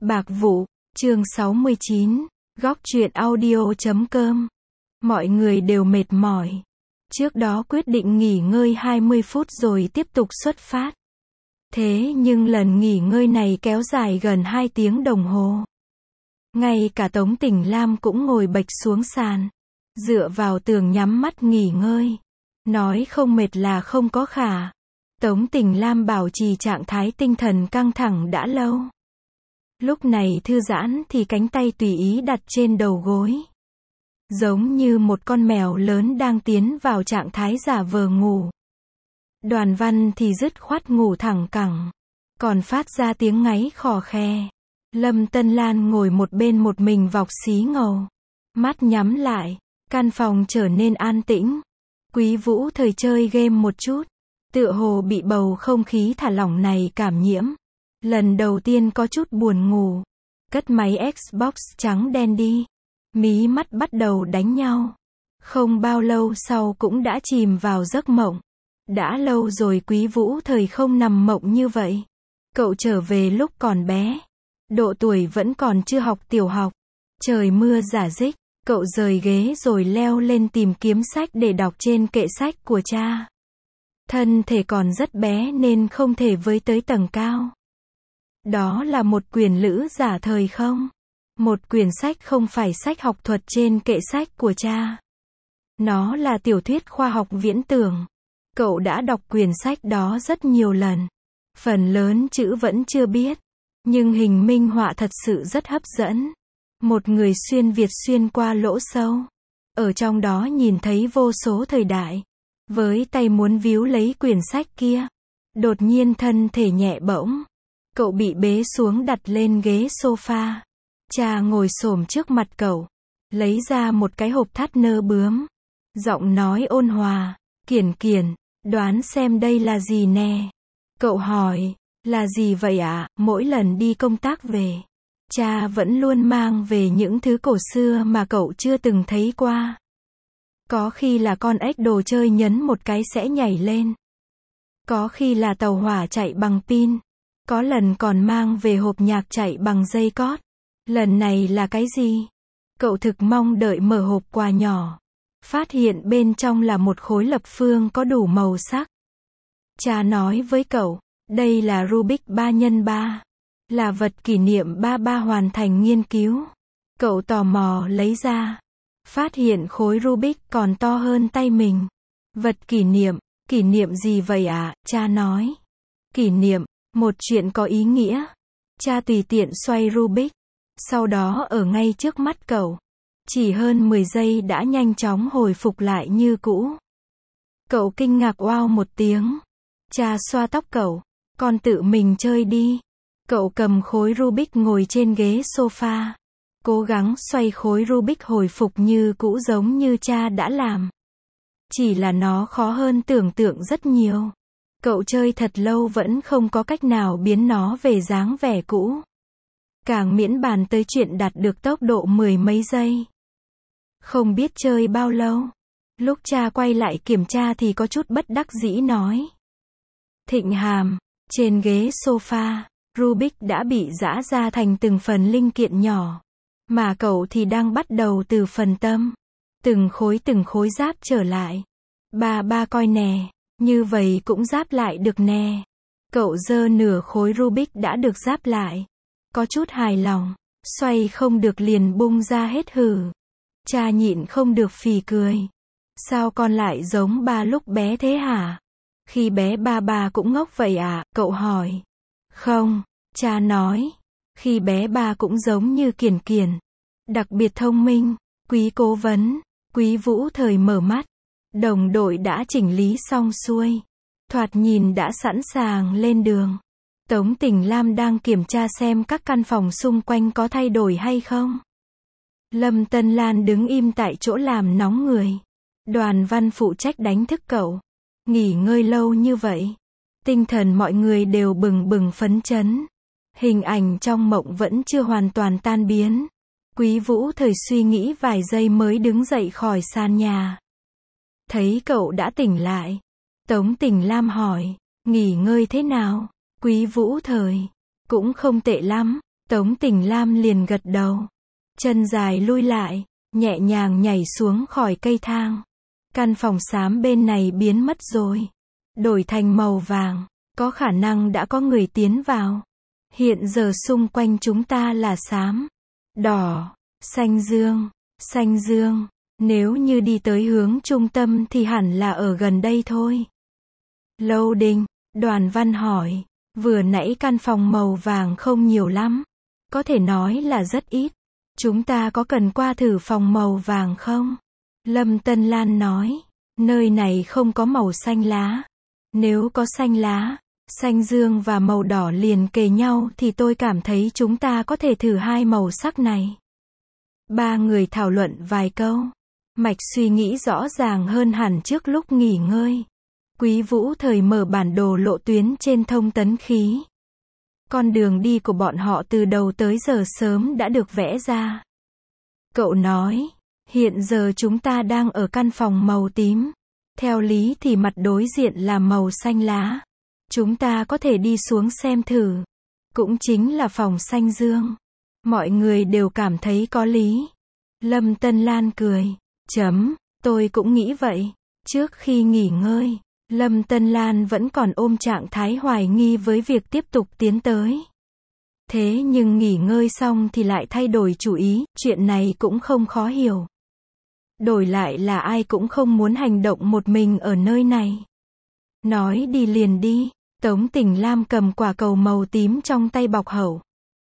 Bạc vụ, chương 69, góc truyện audio.com. Mọi người đều mệt mỏi. Trước đó quyết định nghỉ ngơi 20 phút rồi tiếp tục xuất phát. Thế nhưng lần nghỉ ngơi này kéo dài gần 2 tiếng đồng hồ. Ngay cả Tống Tỉnh Lam cũng ngồi bệch xuống sàn, dựa vào tường nhắm mắt nghỉ ngơi. Nói không mệt là không có khả. Tống Tỉnh Lam bảo trì trạng thái tinh thần căng thẳng đã lâu. Lúc này thư giãn thì cánh tay tùy ý đặt trên đầu gối. Giống như một con mèo lớn đang tiến vào trạng thái giả vờ ngủ. Đoàn Văn thì dứt khoát ngủ thẳng cẳng, còn phát ra tiếng ngáy khò khe. Lâm Tân Lan ngồi một bên một mình vọc xí ngầu. Mắt nhắm lại, căn phòng trở nên an tĩnh. Quý Vũ Thời chơi game một chút, tựa hồ bị bầu không khí thả lỏng này cảm nhiễm. Lần đầu tiên có chút buồn ngủ. Cất máy Xbox trắng đen đi. Mí mắt bắt đầu đánh nhau. Không bao lâu sau cũng đã chìm vào giấc mộng. Đã lâu rồi Quý Vũ Thời không nằm mộng như vậy. Cậu trở về lúc còn bé. Độ tuổi vẫn còn chưa học tiểu học. Trời mưa rả rích. Cậu rời ghế rồi leo lên tìm kiếm sách để đọc trên kệ sách của cha. Thân thể còn rất bé nên không thể với tới tầng cao. Đó là một quyển lữ giả thời không? Một quyển sách không phải sách học thuật trên kệ sách của cha. Nó là tiểu thuyết khoa học viễn tưởng. Cậu đã đọc quyển sách đó rất nhiều lần. Phần lớn chữ vẫn chưa biết. Nhưng hình minh họa thật sự rất hấp dẫn. Một người xuyên Việt xuyên qua lỗ sâu. Ở trong đó nhìn thấy vô số thời đại. Với tay muốn víu lấy quyển sách kia. Đột nhiên thân thể nhẹ bỗng. Cậu bị bế xuống đặt lên ghế sofa. Cha ngồi xổm trước mặt cậu. Lấy ra một cái hộp thắt nơ bướm. Giọng nói ôn hòa. Kiển Kiển, đoán xem đây là gì nè. Cậu hỏi, là gì vậy ạ? Mỗi lần đi công tác về, cha vẫn luôn mang về những thứ cổ xưa mà cậu chưa từng thấy qua. Có khi là con ếch đồ chơi nhấn một cái sẽ nhảy lên. Có khi là tàu hỏa chạy bằng pin. Có lần còn mang về hộp nhạc chạy bằng dây cót. Lần này là cái gì? Cậu thực mong đợi mở hộp quà nhỏ. Phát hiện bên trong là một khối lập phương có đủ màu sắc. Cha nói với cậu, đây là Rubik 3x3. Là vật kỷ niệm ba hoàn thành nghiên cứu. Cậu tò mò lấy ra. Phát hiện khối Rubik còn to hơn tay mình. Vật kỷ niệm gì vậy ạ? Cha nói. Kỷ niệm, một chuyện có ý nghĩa. Cha tùy tiện xoay Rubik. Sau đó ở ngay trước mắt cậu. Chỉ hơn 10 giây đã nhanh chóng hồi phục lại như cũ. Cậu kinh ngạc oao một tiếng. Cha xoa tóc cậu. Con tự mình chơi đi. Cậu cầm khối Rubik ngồi trên ghế sofa. Cố gắng xoay khối Rubik hồi phục như cũ giống như cha đã làm. Chỉ là nó khó hơn tưởng tượng rất nhiều. Cậu chơi thật lâu vẫn không có cách nào biến nó về dáng vẻ cũ. Càng miễn bàn tới chuyện đạt được tốc độ 10 mấy giây. Không biết chơi bao lâu. Lúc cha quay lại kiểm tra thì có chút bất đắc dĩ nói. Thịnh Hàm, trên ghế sofa, Rubik đã bị giã ra thành từng phần linh kiện nhỏ. Mà cậu thì đang bắt đầu từ phần tâm. Từng khối giáp trở lại. Ba coi nè, như vậy cũng giáp lại được nè. Cậu giơ nửa khối Rubik đã được giáp lại. Có chút hài lòng, xoay không được liền bung ra hết hử. Cha nhịn không được phì cười. Sao con lại giống ba lúc bé thế hả? Khi bé ba cũng ngốc vậy à? Cậu hỏi. Không, cha nói. Khi bé ba cũng giống như Kiển Kiển. Đặc biệt thông minh. Quý cố vấn. Quý Vũ Thời mở mắt. Đồng đội đã chỉnh lý xong xuôi. Thoạt nhìn đã sẵn sàng lên đường. Tống Tỉnh Lam đang kiểm tra xem các căn phòng xung quanh có thay đổi hay không. Lâm Tân Lan đứng im tại chỗ làm nóng người. Đoàn Văn phụ trách đánh thức cậu. Nghỉ ngơi lâu như vậy. Tinh thần mọi người đều bừng bừng phấn chấn. Hình ảnh trong mộng vẫn chưa hoàn toàn tan biến. Quý Vũ Thời suy nghĩ vài giây mới đứng dậy khỏi sàn nhà. Thấy cậu đã tỉnh lại. Tống Tỉnh Lam hỏi, nghỉ ngơi thế nào? Quý Vũ Thời, cũng không tệ lắm. Tống Tỉnh Lam liền gật đầu. Chân dài lui lại, nhẹ nhàng nhảy xuống khỏi cây thang. Căn phòng xám bên này biến mất rồi. Đổi thành màu vàng, có khả năng đã có người tiến vào. Hiện giờ xung quanh chúng ta là xám, đỏ, xanh dương. Nếu như đi tới hướng trung tâm thì hẳn là ở gần đây thôi. Lâu Đình, Đoàn Văn hỏi, vừa nãy căn phòng màu vàng không nhiều lắm. Có thể nói là rất ít. Chúng ta có cần qua thử phòng màu vàng không? Lâm Tân Lan nói, nơi này không có màu xanh lá. Nếu có xanh lá, xanh dương và màu đỏ liền kề nhau thì tôi cảm thấy chúng ta có thể thử hai màu sắc này. Ba người thảo luận vài câu. Mạch suy nghĩ rõ ràng hơn hẳn trước lúc nghỉ ngơi. Quý Vũ Thời mở bản đồ lộ tuyến trên thông tấn khí. Con đường đi của bọn họ từ đầu tới giờ sớm đã được vẽ ra. Cậu nói, hiện giờ chúng ta đang ở căn phòng màu tím. Theo lý thì mặt đối diện là màu xanh lá. Chúng ta có thể đi xuống xem thử. Cũng chính là phòng xanh dương. Mọi người đều cảm thấy có lý. Lâm Tân Lan cười. Tôi cũng nghĩ vậy. Trước khi nghỉ ngơi, Lâm Tân Lan vẫn còn ôm trạng thái hoài nghi với việc tiếp tục tiến tới. Thế nhưng nghỉ ngơi xong thì lại thay đổi chủ ý, chuyện này cũng không khó hiểu. Đổi lại là ai cũng không muốn hành động một mình ở nơi này. Nói đi liền đi, Tống Tỉnh Lam cầm quả cầu màu tím trong tay bọc hậu.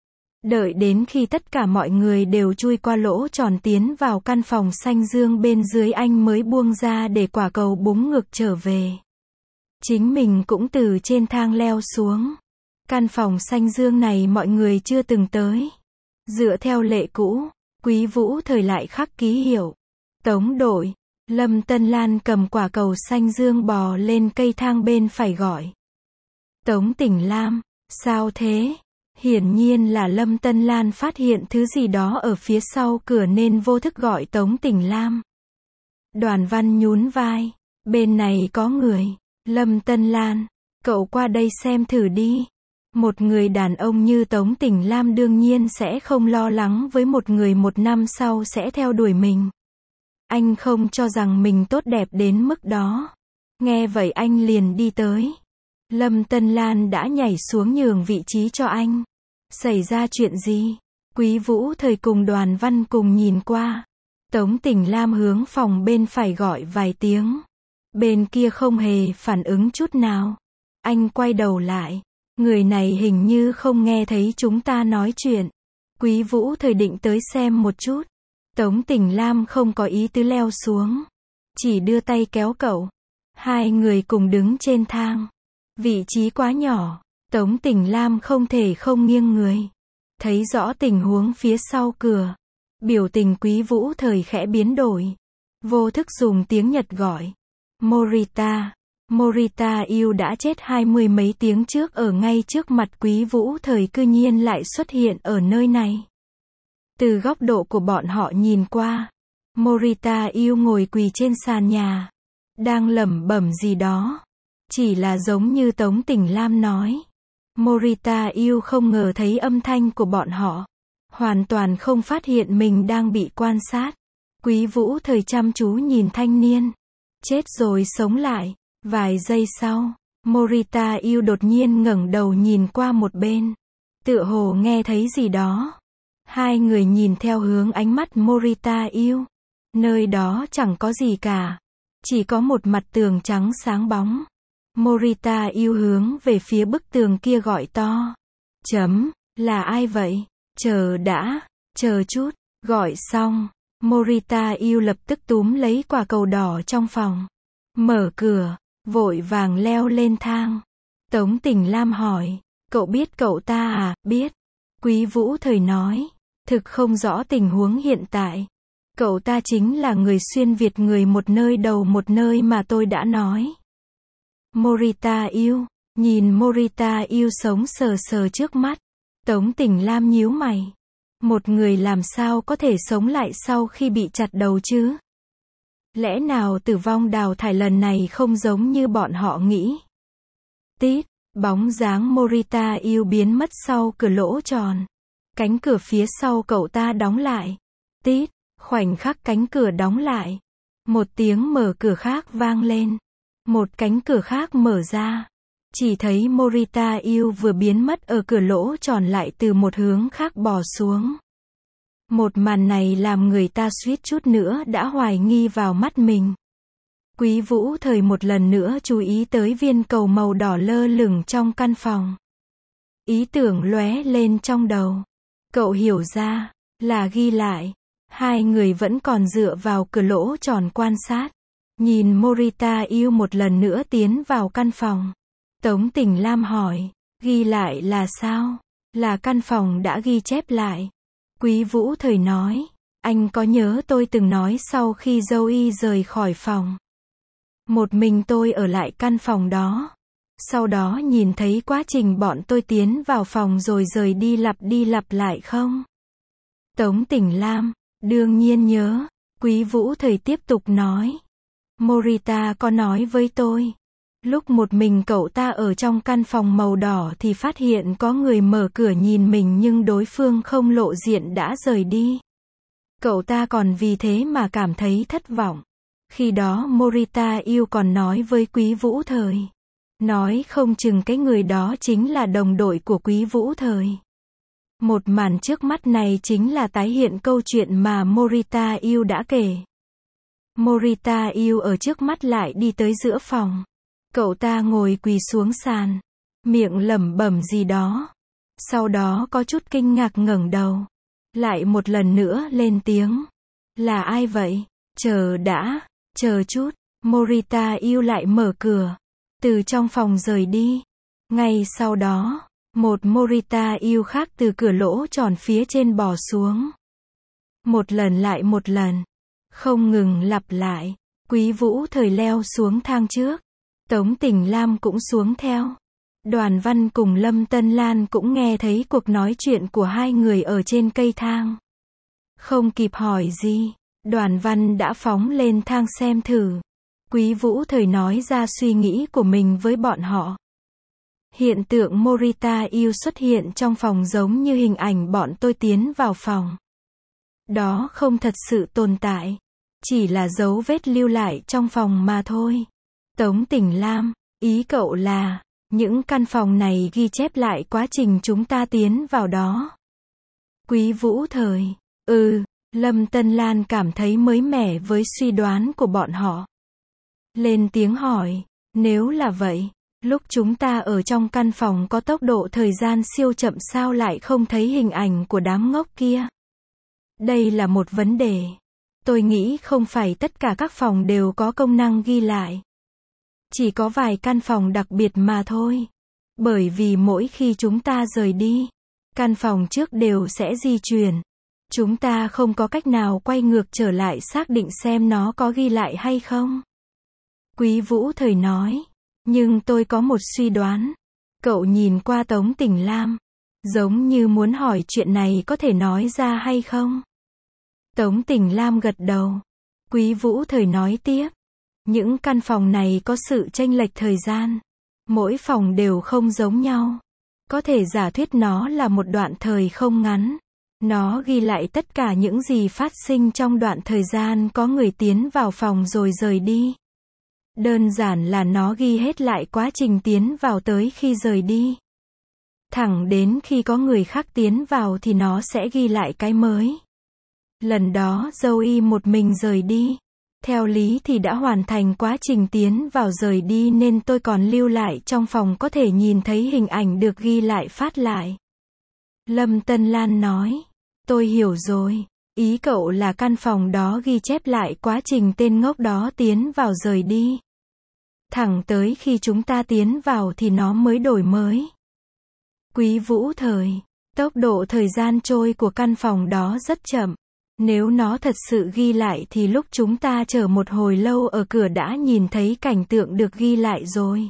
Đợi đến khi tất cả mọi người đều chui qua lỗ tròn tiến vào căn phòng xanh dương bên dưới anh mới buông ra để quả cầu búng ngược trở về. Chính mình cũng từ trên thang leo xuống. Căn phòng xanh dương này mọi người chưa từng tới. Dựa theo lệ cũ, Quý Vũ Thời lại khắc ký hiệu. Tống đội, Lâm Tân Lan cầm quả cầu xanh dương bò lên cây thang bên phải gọi. Tống Tỉnh Lam, sao thế? Hiển nhiên là Lâm Tân Lan phát hiện thứ gì đó ở phía sau cửa nên vô thức gọi Tống Tỉnh Lam. Đoàn Văn nhún vai, bên này có người. Lâm Tân Lan, cậu qua đây xem thử đi. Một người đàn ông như Tống Tỉnh Lam đương nhiên sẽ không lo lắng với một người một năm sau sẽ theo đuổi mình. Anh không cho rằng mình tốt đẹp đến mức đó. Nghe vậy anh liền đi tới. Lâm Tân Lan đã nhảy xuống nhường vị trí cho anh. Xảy ra chuyện gì? Quý Vũ Thời cùng Đoàn Văn cùng nhìn qua. Tống Tỉnh Lam hướng phòng bên phải gọi vài tiếng. Bên kia không hề phản ứng chút nào. Anh quay đầu lại. Người này hình như không nghe thấy chúng ta nói chuyện. Quý Vũ Thời định tới xem một chút. Tống Tỉnh Lam không có ý tứ leo xuống. Chỉ đưa tay kéo cậu. Hai người cùng đứng trên thang. Vị trí quá nhỏ. Tống Tỉnh Lam không thể không nghiêng người. Thấy rõ tình huống phía sau cửa. Biểu tình Quý Vũ Thời khẽ biến đổi. Vô thức dùng tiếng Nhật gọi. Morita yêu đã chết 20 mấy tiếng trước ở ngay trước mặt Quý Vũ Thời cư nhiên lại xuất hiện ở nơi này. Từ góc độ của bọn họ nhìn qua, Morita yêu ngồi quỳ trên sàn nhà, đang lẩm bẩm gì đó. Chỉ là giống như Tống Tỉnh Lam nói. Morita yêu không ngờ thấy âm thanh của bọn họ. Hoàn toàn không phát hiện mình đang bị quan sát. Quý Vũ Thời chăm chú nhìn thanh niên. Chết rồi sống lại. Vài giây sau, Morita yêu đột nhiên ngẩng đầu nhìn qua một bên. Tựa hồ nghe thấy gì đó. Hai người nhìn theo hướng ánh mắt Morita yêu. Nơi đó chẳng có gì cả. Chỉ có một mặt tường trắng sáng bóng. Morita yêu hướng về phía bức tường kia gọi to. Là ai vậy? Chờ chút. Gọi xong, Morita yêu lập tức túm lấy quả cầu đỏ trong phòng. Mở cửa, vội vàng leo lên thang. Tống Tỉnh Lam hỏi, cậu biết cậu ta à? Biết. Quý Vũ Thời nói, thực không rõ tình huống hiện tại. Cậu ta chính là người xuyên Việt người một nơi đầu một nơi mà tôi đã nói. Morita yêu, nhìn Morita yêu sống sờ sờ trước mắt. Tống Tỉnh Lam nhíu mày. Một người làm sao có thể sống lại sau khi bị chặt đầu chứ? Lẽ nào tử vong đào thải lần này không giống như bọn họ nghĩ? Tít, bóng dáng Morita yêu biến mất sau cửa lỗ tròn. Cánh cửa phía sau cậu ta đóng lại. Tít, khoảnh khắc cánh cửa đóng lại. Một tiếng mở cửa khác vang lên. Một cánh cửa khác mở ra. Chỉ thấy Morita yêu vừa biến mất ở cửa lỗ tròn lại từ một hướng khác bò xuống. Một màn này làm người ta suýt chút nữa đã hoài nghi vào mắt mình. Quý Vũ Thời một lần nữa chú ý tới viên cầu màu đỏ lơ lửng trong căn phòng. Ý tưởng lóe lên trong đầu. Cậu hiểu ra, là ghi lại. Hai người vẫn còn dựa vào cửa lỗ tròn quan sát. Nhìn Morita yêu một lần nữa tiến vào căn phòng. Tống Tỉnh Lam hỏi, ghi lại là sao? Là căn phòng đã ghi chép lại. Quý Vũ Thời nói, anh có nhớ tôi từng nói sau khi Zoe rời khỏi phòng. Một mình tôi ở lại căn phòng đó. Sau đó nhìn thấy quá trình bọn tôi tiến vào phòng rồi rời đi lặp lại không? Tống Tỉnh Lam, đương nhiên nhớ. Quý Vũ Thời tiếp tục nói. Morita có nói với tôi. Lúc một mình cậu ta ở trong căn phòng màu đỏ thì phát hiện có người mở cửa nhìn mình nhưng đối phương không lộ diện đã rời đi. Cậu ta còn vì thế mà cảm thấy thất vọng. Khi đó Morita yêu còn nói với Quý Vũ Thời. Nói không chừng cái người đó chính là đồng đội của Quý Vũ Thời. Một màn trước mắt này chính là tái hiện câu chuyện mà Morita yêu đã kể. Morita yêu ở trước mắt lại đi tới giữa phòng. Cậu ta ngồi quỳ xuống sàn, miệng lẩm bẩm gì đó. Sau đó có chút kinh ngạc ngẩng đầu. Lại một lần nữa lên tiếng. Là ai vậy? Chờ đã, chờ chút. Morita yêu lại mở cửa. Từ trong phòng rời đi. Ngay sau đó, một Morita yêu khác từ cửa lỗ tròn phía trên bò xuống. Một lần lại một lần. Không ngừng lặp lại. Quý Vũ Thời leo xuống thang trước. Tống Tỉnh Lam cũng xuống theo. Đoàn Văn cùng Lâm Tân Lan cũng nghe thấy cuộc nói chuyện của hai người ở trên cây thang. Không kịp hỏi gì, Đoàn Văn đã phóng lên thang xem thử. Quý Vũ Thời nói ra suy nghĩ của mình với bọn họ. Hiện tượng Morita yêu xuất hiện trong phòng giống như hình ảnh bọn tôi tiến vào phòng. Đó không thật sự tồn tại. Chỉ là dấu vết lưu lại trong phòng mà thôi. Tống Tỉnh Lam, ý cậu là, những căn phòng này ghi chép lại quá trình chúng ta tiến vào đó. Quý Vũ Thời, Lâm Tân Lan cảm thấy mới mẻ với suy đoán của bọn họ. Lên tiếng hỏi, nếu là vậy, lúc chúng ta ở trong căn phòng có tốc độ thời gian siêu chậm sao lại không thấy hình ảnh của đám ngốc kia? Đây là một vấn đề. Tôi nghĩ không phải tất cả các phòng đều có công năng ghi lại. Chỉ có vài căn phòng đặc biệt mà thôi. Bởi vì mỗi khi chúng ta rời đi, căn phòng trước đều sẽ di chuyển. Chúng ta không có cách nào quay ngược trở lại xác định xem nó có ghi lại hay không. Quý Vũ Thời nói. Nhưng tôi có một suy đoán. Cậu nhìn qua Tống Tỉnh Lam. Giống như muốn hỏi chuyện này có thể nói ra hay không? Tống Tỉnh Lam gật đầu. Quý Vũ Thời nói tiếp. Những căn phòng này có sự chênh lệch thời gian. Mỗi phòng đều không giống nhau. Có thể giả thuyết nó là một đoạn thời không ngắn. Nó ghi lại tất cả những gì phát sinh trong đoạn thời gian có người tiến vào phòng rồi rời đi. Đơn giản là nó ghi hết lại quá trình tiến vào tới khi rời đi. Thẳng đến khi có người khác tiến vào thì nó sẽ ghi lại cái mới. Lần đó Zoe một mình rời đi. Theo lý thì đã hoàn thành quá trình tiến vào rời đi nên tôi còn lưu lại trong phòng có thể nhìn thấy hình ảnh được ghi lại phát lại. Lâm Tân Lan nói. Tôi hiểu rồi. Ý cậu là căn phòng đó ghi chép lại quá trình tên ngốc đó tiến vào rời đi. Thẳng tới khi chúng ta tiến vào thì nó mới đổi mới. Quý Vũ Thời. Tốc độ thời gian trôi của căn phòng đó rất chậm. Nếu nó thật sự ghi lại thì lúc chúng ta chờ một hồi lâu ở cửa đã nhìn thấy cảnh tượng được ghi lại rồi.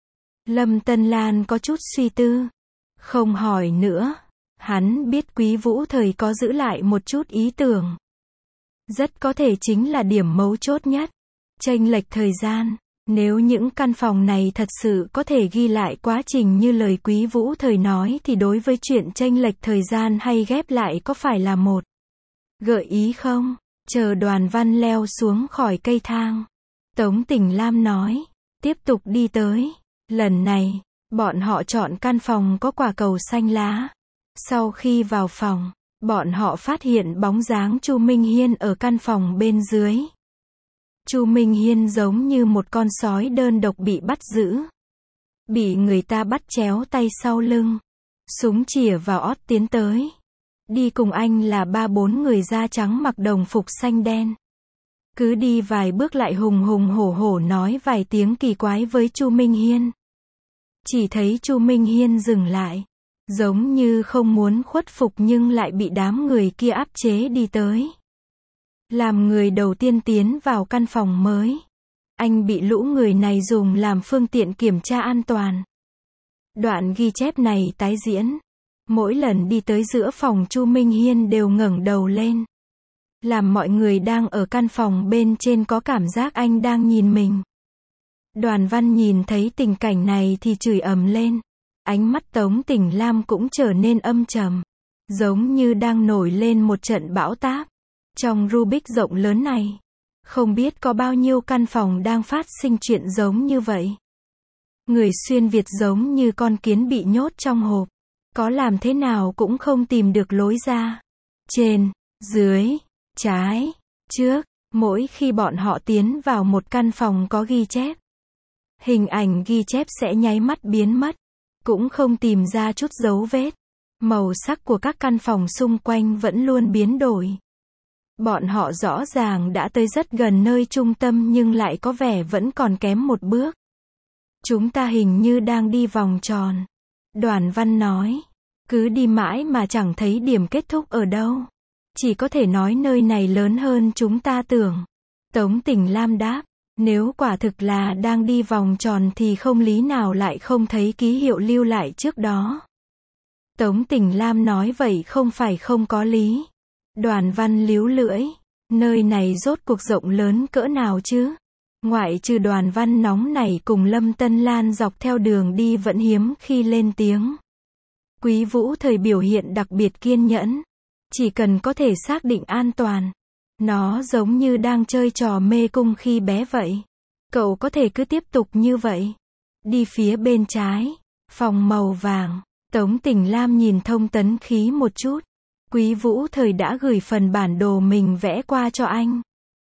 Lâm Tân Lan có chút suy tư. Không hỏi nữa. Hắn biết Quý Vũ Thời có giữ lại một chút ý tưởng. Rất có thể chính là điểm mấu chốt nhất. Chênh lệch thời gian. Nếu những căn phòng này thật sự có thể ghi lại quá trình như lời Quý Vũ Thời nói thì đối với chuyện chênh lệch thời gian hay ghép lại có phải là một gợi ý không? Chờ Đoàn Văn leo xuống khỏi cây thang, Tống Tỉnh Lam nói, tiếp tục đi tới. Lần này, bọn họ chọn căn phòng có quả cầu xanh lá. Sau khi vào phòng, bọn họ phát hiện bóng dáng Chu Minh Hiên ở căn phòng bên dưới. Chu Minh Hiên giống như một con sói đơn độc bị bắt giữ. Bị người ta bắt chéo tay sau lưng. Súng chĩa vào ót tiến tới. Đi cùng anh là 3-4 người da trắng mặc đồng phục xanh đen. Cứ đi vài bước lại hùng hùng hổ hổ nói vài tiếng kỳ quái với Chu Minh Hiên. Chỉ thấy Chu Minh Hiên dừng lại. Giống như không muốn khuất phục nhưng lại bị đám người kia áp chế đi tới. Làm người đầu tiên tiến vào căn phòng mới. Anh bị lũ người này dùng làm phương tiện kiểm tra an toàn. Đoạn ghi chép này tái diễn. Mỗi lần đi tới giữa phòng Chu Minh Hiên đều ngẩng đầu lên. Làm mọi người đang ở căn phòng bên trên có cảm giác anh đang nhìn mình. Đoàn Văn nhìn thấy tình cảnh này thì chửi ầm lên. Ánh mắt Tống Tỉnh Lam cũng trở nên âm trầm. Giống như đang nổi lên một trận bão táp. Trong Rubik rộng lớn này, không biết có bao nhiêu căn phòng đang phát sinh chuyện giống như vậy. Người xuyên Việt giống như con kiến bị nhốt trong hộp. Có làm thế nào cũng không tìm được lối ra. Trên, dưới, trái, trước, mỗi khi bọn họ tiến vào một căn phòng có ghi chép. Hình ảnh ghi chép sẽ nháy mắt biến mất. Cũng không tìm ra chút dấu vết. Màu sắc của các căn phòng xung quanh vẫn luôn biến đổi. Bọn họ rõ ràng đã tới rất gần nơi trung tâm nhưng lại có vẻ vẫn còn kém một bước. Chúng ta hình như đang đi vòng tròn. Đoàn Văn nói. Cứ đi mãi mà chẳng thấy điểm kết thúc ở đâu. Chỉ có thể nói nơi này lớn hơn chúng ta tưởng. Tống Tỉnh Lam đáp. Nếu quả thực là đang đi vòng tròn thì không lý nào lại không thấy ký hiệu lưu lại trước đó. Tống Tỉnh Lam nói vậy không phải không có lý. Đoàn Văn líu lưỡi. Nơi này rốt cuộc rộng lớn cỡ nào chứ? Ngoại trừ Đoàn Văn nóng nảy cùng Lâm Tân Lan dọc theo đường đi vẫn hiếm khi lên tiếng. Quý Vũ Thời biểu hiện đặc biệt kiên nhẫn. Chỉ cần có thể xác định an toàn. Nó giống như đang chơi trò mê cung khi bé vậy. Cậu có thể cứ tiếp tục như vậy. Đi phía bên trái. Phòng màu vàng. Tống Tỉnh Lam nhìn Thông Tấn Khí một chút. Quý Vũ Thời đã gửi phần bản đồ mình vẽ qua cho anh.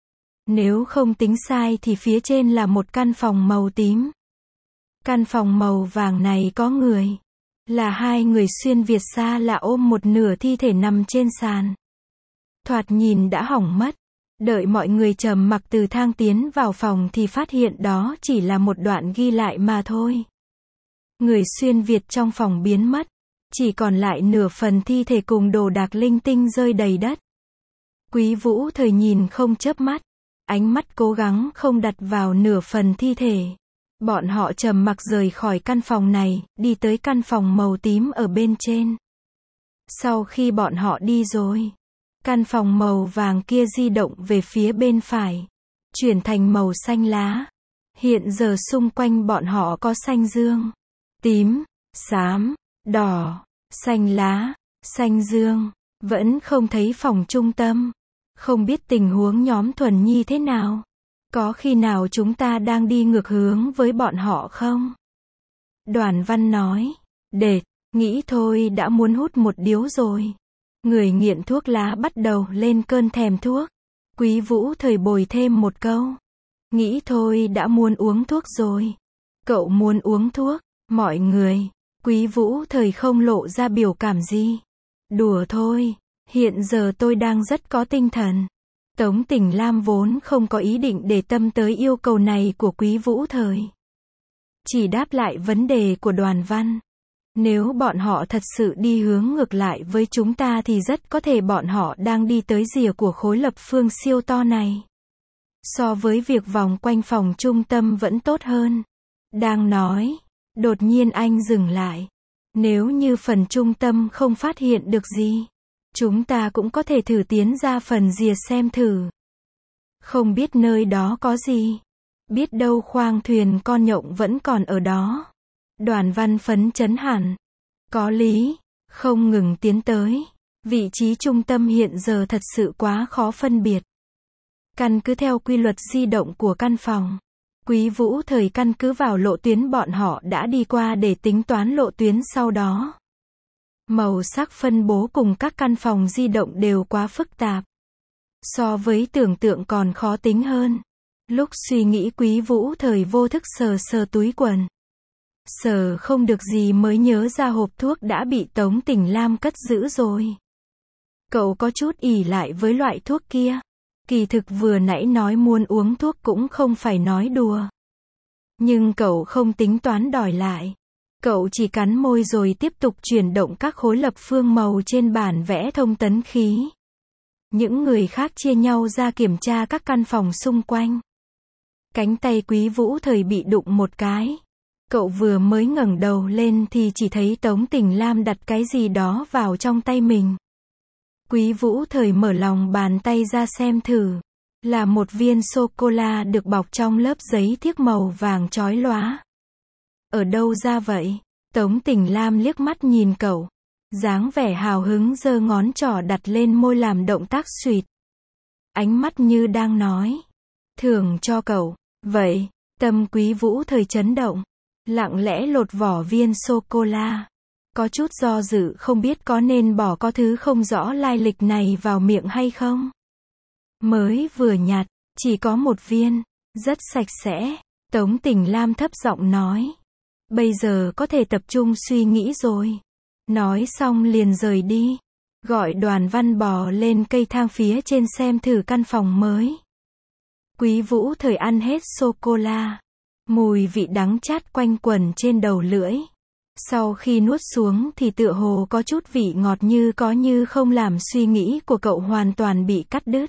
Nếu không tính sai thì phía trên là một căn phòng màu tím. Căn phòng màu vàng này có người. Là 2 người xuyên Việt xa lạ ôm một nửa thi thể nằm trên sàn. Thoạt nhìn đã hỏng mất. Đợi mọi người trầm mặc từ thang tiến vào phòng thì phát hiện đó chỉ là một đoạn ghi lại mà thôi. Người xuyên Việt trong phòng biến mất. Chỉ còn lại nửa phần thi thể cùng đồ đạc linh tinh rơi đầy đất. Quý Vũ Thời nhìn không chớp mắt. Ánh mắt cố gắng không đặt vào nửa phần thi thể. Bọn họ trầm mặc rời khỏi căn phòng này, đi tới căn phòng màu tím ở bên trên. Sau khi bọn họ đi rồi, căn phòng màu vàng kia di động về phía bên phải, chuyển thành màu xanh lá. Hiện giờ xung quanh bọn họ có xanh dương, tím, xám, đỏ, xanh lá, xanh dương. Vẫn không thấy phòng trung tâm. Không biết tình huống nhóm Thuần Nhi thế nào. Có khi nào chúng ta đang đi ngược hướng với bọn họ không? Đoàn Văn nói. Đệt, nghĩ thôi đã muốn hút một điếu rồi. Người nghiện thuốc lá bắt đầu lên cơn thèm thuốc. Quý Vũ Thời bồi thêm một câu. Nghĩ thôi đã muốn uống thuốc rồi. Cậu muốn uống thuốc, mọi người. Quý Vũ Thời không lộ ra biểu cảm gì. Đùa thôi, hiện giờ tôi đang rất có tinh thần. Tống Tỉnh Lam vốn không có ý định để tâm tới yêu cầu này của Quý Vũ Thời. Chỉ đáp lại vấn đề của Đoàn Văn. Nếu bọn họ thật sự đi hướng ngược lại với chúng ta thì rất có thể bọn họ đang đi tới rìa của khối lập phương siêu to này. So với việc vòng quanh phòng trung tâm vẫn tốt hơn. Đang nói, đột nhiên anh dừng lại. Nếu như phần trung tâm không phát hiện được gì, chúng ta cũng có thể thử tiến ra phần rìa xem thử. Không biết nơi đó có gì. Biết đâu khoang thuyền con nhộng vẫn còn ở đó. Đoàn Văn phấn chấn hẳn. Có lý, không ngừng tiến tới. Vị trí trung tâm hiện giờ thật sự quá khó phân biệt. Căn cứ theo quy luật di động của căn phòng, Quý Vũ Thời căn cứ vào lộ tuyến bọn họ đã đi qua để tính toán lộ tuyến sau đó. Màu sắc phân bố cùng các căn phòng di động đều quá phức tạp. So với tưởng tượng còn khó tính hơn. Lúc suy nghĩ Quý Vũ Thời vô thức sờ sờ túi quần. Sờ không được gì mới nhớ ra hộp thuốc đã bị Tống Tỉnh Lam cất giữ rồi. Cậu có chút ỷ lại với loại thuốc kia. Kỳ thực vừa nãy nói muốn uống thuốc cũng không phải nói đùa. Nhưng cậu không tính toán đòi lại. Cậu chỉ cắn môi rồi tiếp tục chuyển động các khối lập phương màu trên bản vẽ thông tấn khí. Những người khác chia nhau ra kiểm tra các căn phòng xung quanh. Cánh tay Quý Vũ Thời bị đụng một cái. Cậu vừa mới ngẩng đầu lên thì chỉ thấy Tống Tỉnh Lam đặt cái gì đó vào trong tay mình. Quý Vũ Thời mở lòng bàn tay ra xem thử. Là một viên sô-cô-la được bọc trong lớp giấy thiếc màu vàng chói lóa. Ở đâu ra vậy? Tống Tỉnh Lam liếc mắt nhìn cậu. Dáng vẻ hào hứng giơ ngón trỏ đặt lên môi làm động tác xuỵt. Ánh mắt như đang nói. Thưởng cho cậu. Vậy, tâm Quý Vũ Thời chấn động. Lặng lẽ lột vỏ viên sô-cô-la. Có chút do dự không biết có nên bỏ có thứ không rõ lai lịch này vào miệng hay không. Mới vừa nhặt, chỉ có một viên, rất sạch sẽ. Tống Tỉnh Lam thấp giọng nói. Bây giờ có thể tập trung suy nghĩ rồi. Nói xong liền rời đi. Gọi Đoàn Văn bò lên cây thang phía trên xem thử căn phòng mới. Quý Vũ Thời ăn hết sô-cô-la. Mùi vị đắng chát quanh quẩn trên đầu lưỡi. Sau khi nuốt xuống thì tựa hồ có chút vị ngọt như có như không làm suy nghĩ của cậu hoàn toàn bị cắt đứt.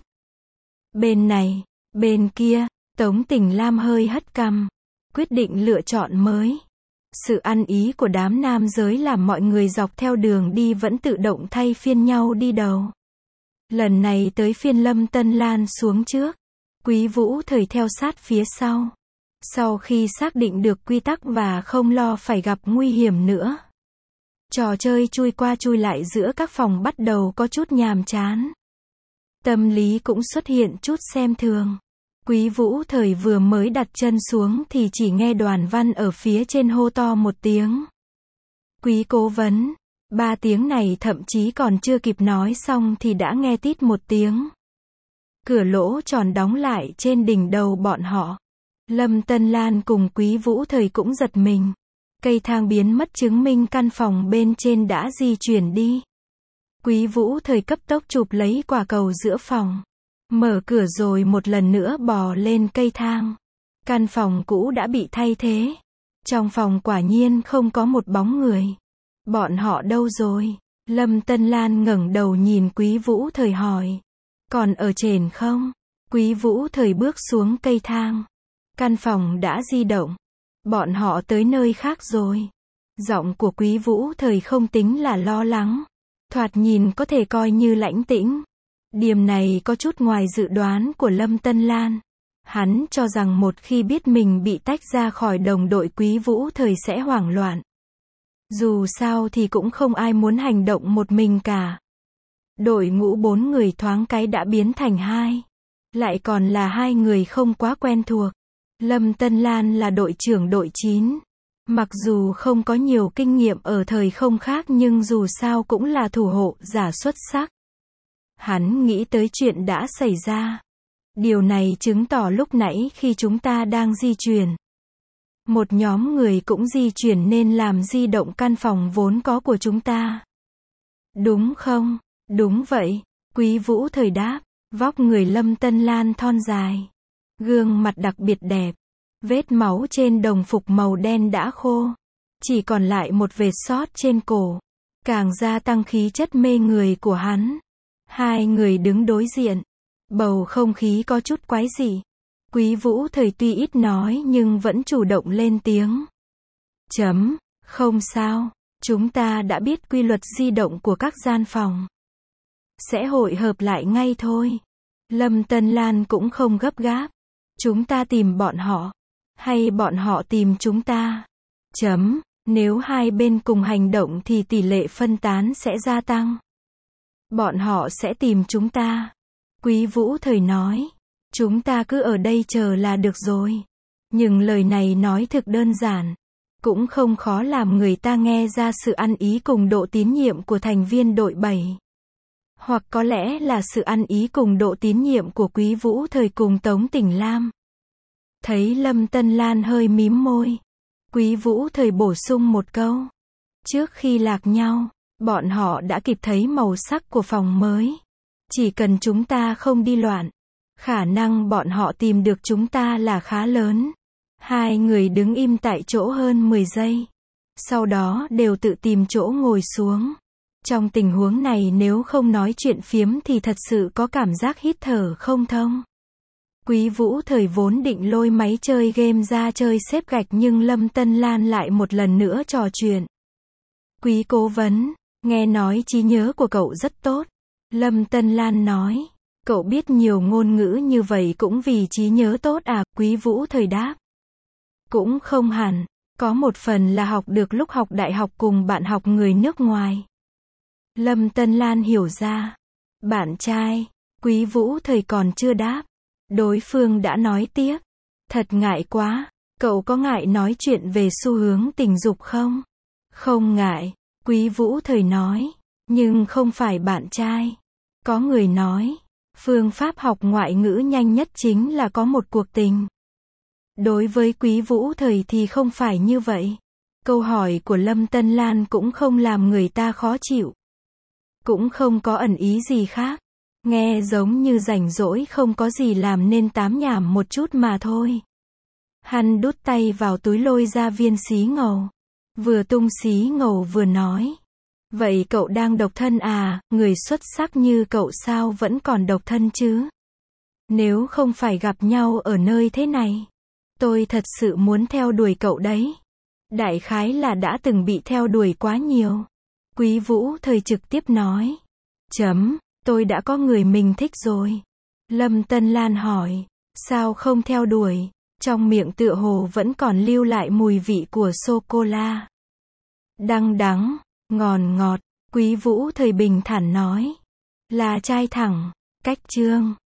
Bên này, bên kia, Tống Tỉnh Lam hơi hất cằm. Quyết định lựa chọn mới. Sự ăn ý của đám nam giới làm mọi người dọc theo đường đi vẫn tự động thay phiên nhau đi đầu. Lần này tới phiên Lâm Tân Lan xuống trước. Quý Vũ Thời theo sát phía sau. Sau khi xác định được quy tắc và không lo phải gặp nguy hiểm nữa. Trò chơi chui qua chui lại giữa các phòng bắt đầu có chút nhàm chán. Tâm lý cũng xuất hiện chút xem thường. Quý Vũ Thời vừa mới đặt chân xuống thì chỉ nghe Đoàn Văn ở phía trên hô to một tiếng. Quý cố vấn. 3 tiếng này thậm chí còn chưa kịp nói xong thì đã nghe tít một tiếng. Cửa lỗ tròn đóng lại trên đỉnh đầu bọn họ. Lâm Tân Lan cùng Quý Vũ Thời cũng giật mình. Cây thang biến mất chứng minh căn phòng bên trên đã di chuyển đi. Quý Vũ Thời cấp tốc chụp lấy quả cầu giữa phòng. Mở cửa rồi một lần nữa bò lên cây thang. Căn phòng cũ đã bị thay thế. Trong phòng quả nhiên không có một bóng người. Bọn họ đâu rồi? Lâm Tân Lan ngẩng đầu nhìn Quý Vũ Thời hỏi. Còn ở trên không? Quý Vũ Thời bước xuống cây thang. Căn phòng đã di động. Bọn họ tới nơi khác rồi. Giọng của Quý Vũ Thời không tính là lo lắng. Thoạt nhìn có thể coi như lãnh tĩnh. Điểm này có chút ngoài dự đoán của Lâm Tân Lan. Hắn cho rằng một khi biết mình bị tách ra khỏi đồng đội Quý Vũ Thời sẽ hoảng loạn. Dù sao thì cũng không ai muốn hành động một mình cả. Đội ngũ 4 người thoáng cái đã biến thành 2. Lại còn là 2 người không quá quen thuộc. Lâm Tân Lan là đội trưởng đội 9. Mặc dù không có nhiều kinh nghiệm ở thời không khác nhưng dù sao cũng là thủ hộ giả xuất sắc. Hắn nghĩ tới chuyện đã xảy ra. Điều này chứng tỏ lúc nãy khi chúng ta đang di chuyển. Một nhóm người cũng di chuyển nên làm di động căn phòng vốn có của chúng ta. Đúng không? Đúng vậy. Quý Vũ Thời đáp. Vóc người Lâm Tân Lan thon dài. Gương mặt đặc biệt đẹp. Vết máu trên đồng phục màu đen đã khô. Chỉ còn lại một vệt sót trên cổ. Càng gia tăng khí chất mê người của hắn. 2 người đứng đối diện. Bầu không khí có chút quái dị. Quý Vũ Thời tuy ít nói nhưng vẫn chủ động lên tiếng. Không sao. Chúng ta đã biết quy luật di động của các gian phòng. Sẽ hội hợp lại ngay thôi. Lâm Tân Lan cũng không gấp gáp. Chúng ta tìm bọn họ, hay bọn họ tìm chúng ta? Nếu hai bên cùng hành động thì tỷ lệ phân tán sẽ gia tăng. Bọn họ sẽ tìm chúng ta. Quý Vũ Thời nói. Chúng ta cứ ở đây chờ là được rồi. Nhưng lời này nói thực đơn giản. Cũng không khó làm người ta nghe ra sự ăn ý cùng độ tín nhiệm của thành viên đội 7. Hoặc có lẽ là sự ăn ý cùng độ tín nhiệm của Quý Vũ Thời cùng Tống Tỉnh Lam. Thấy Lâm Tân Lan hơi mím môi. Quý Vũ Thời bổ sung một câu. Trước khi lạc nhau, bọn họ đã kịp thấy màu sắc của phòng mới. Chỉ cần chúng ta không đi loạn, khả năng bọn họ tìm được chúng ta là khá lớn. Hai người đứng im tại chỗ hơn 10 giây. Sau đó đều tự tìm chỗ ngồi xuống. Trong tình huống này nếu không nói chuyện phiếm thì thật sự có cảm giác hít thở không thông. Quý Vũ Thời vốn định lôi máy chơi game ra chơi xếp gạch nhưng Lâm Tân Lan lại một lần nữa trò chuyện. Quý cố vấn, nghe nói trí nhớ của cậu rất tốt. Lâm Tân Lan nói, cậu biết nhiều ngôn ngữ như vậy cũng vì trí nhớ tốt à? Quý Vũ Thời đáp. Cũng không hẳn, có một phần là học được lúc học đại học cùng bạn học người nước ngoài. Lâm Tân Lan hiểu ra. Bạn trai, Quý Vũ Thời còn chưa đáp. Đối phương đã nói tiếp. Thật ngại quá, cậu có ngại nói chuyện về xu hướng tình dục không? Không ngại, Quý Vũ Thời nói. Nhưng không phải bạn trai. Có người nói, phương pháp học ngoại ngữ nhanh nhất chính là có một cuộc tình. Đối với Quý Vũ Thời thì không phải như vậy. Câu hỏi của Lâm Tân Lan cũng không làm người ta khó chịu. Cũng không có ẩn ý gì khác. Nghe giống như rảnh rỗi không có gì làm nên tám nhảm một chút mà thôi. Hắn đút tay vào túi lôi ra viên xí ngầu. Vừa tung xí ngầu vừa nói. Vậy cậu đang độc thân à? Người xuất sắc như cậu sao vẫn còn độc thân chứ? Nếu không phải gặp nhau ở nơi thế này, tôi thật sự muốn theo đuổi cậu đấy. Đại khái là đã từng bị theo đuổi quá nhiều. Quý Vũ Thời trực tiếp nói. Tôi đã có người mình thích rồi. Lâm Tân Lan hỏi. Sao không theo đuổi? Trong miệng tựa hồ vẫn còn lưu lại mùi vị của sô-cô-la. Đắng đắng, ngọt ngọt. Quý Vũ Thời bình thản nói. Là trai thẳng, cách chương.